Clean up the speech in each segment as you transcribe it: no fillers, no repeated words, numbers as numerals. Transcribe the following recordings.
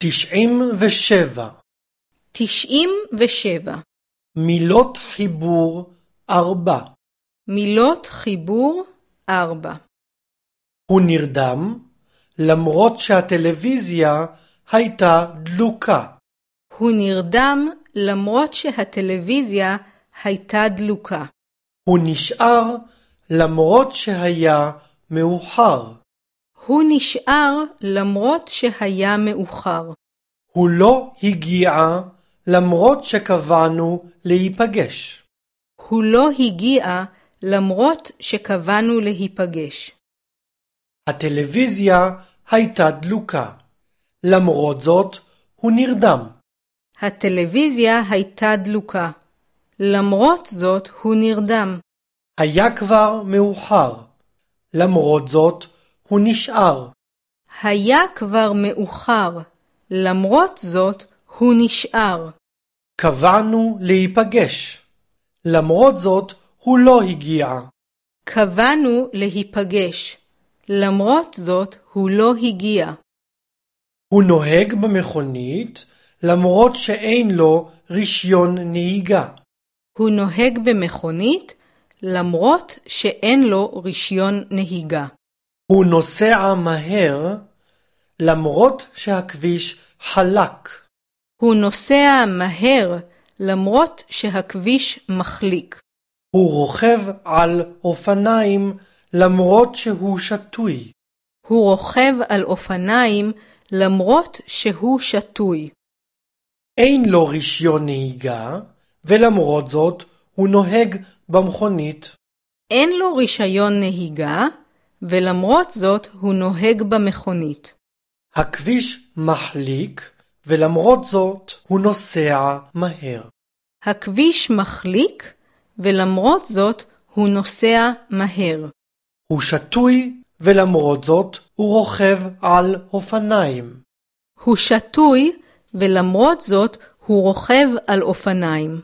97. 97. מילות חיבור 4. מילות חיבור 4. הוא נרדם למרות שהטלוויזיה הייתה דלוקה. הוא נרדם למרות שהטלוויזיה הייתה דלוקה. הוא נשאר למרות שהיה מאוחר. הוא נשאר למרות שהיה מאוחר. הוא לא הגיע למרות שקבענו להיפגש. הוא לא הגיע למרות שקבענו להיפגש. הטלוויזיה הייתה דלוקה. למרות זאת הוא נרדם. הטלוויזיה הייתה דלוקה. למרות זאת הוא נרדם. היה כבר מאוחר. למרות זאת הוא נשאר. היה כבר מאוחר. למרות זאת הוא נשאר. קבענו להיפגש. למרות זאת הוא לא הגיע. קבענו להיפגש. למרות זאת הוא לא הגיע. הוא נוהג במכונית למרות שאין לו רישיון נהיגה. הוא נוהג במכונית למרות שאין לו רישיון נהיגה. הוא נוסע מהר למרות שהכביש חלק. הוא נוסע מהר למרות שהכביש מחליק. הוא רוכב על אופניים למרות שהוא שתוי. הוא רוכב על אופניים למרות שהוא שתוי. אין לו רישיון נהיגה ולמרות זאת הוא נוהג במכונית. אין לו רישיון נהיגה ולמרות זאת הוא נוהג במכונית. הכביש מחליק ולמרות זאת הוא נוסע מהר. הכביש מחליק ולמרות זאת הוא נוסע מהר. הוא שתוי ולמרות זאת הוא רוכב על אופניים. הוא שתוי ולמרות זאת הוא רוכב על אופניים.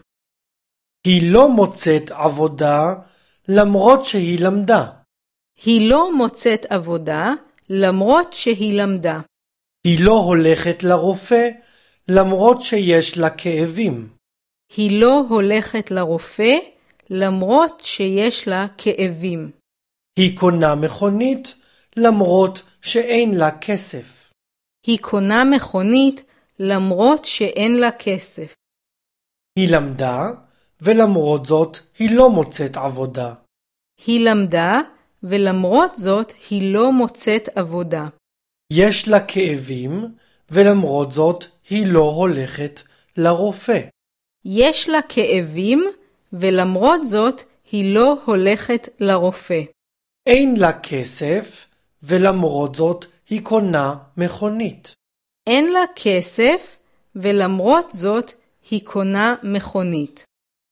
היא לא מוצאת עבודה למרות שהיא למדה. היא לא מוצאת עבודה למרות שהיא למדה. היא לא הולכת לרופא למרות שיש לה כאבים. היא לא הולכת לרופא למרות שיש לה כאבים. היא קונה מכונית למרות שאין לה כסף. היא קונה מכונית למרות שאין לה כסף. היא למדה ולמרות זאת היא לא מוצאת עבודה. היא למדה ולמרות זאת היא לא מוצאת עבודה. יש לה כאבים ולמרות זאת היא לא הולכת לרופא. יש לה כאבים ולמרות זאת היא לא הולכת לרופא. אין לה כסף ולמרות זאת היא קונה מכונית. אין לה כסף ולמרות זאת היא קונה מכונית.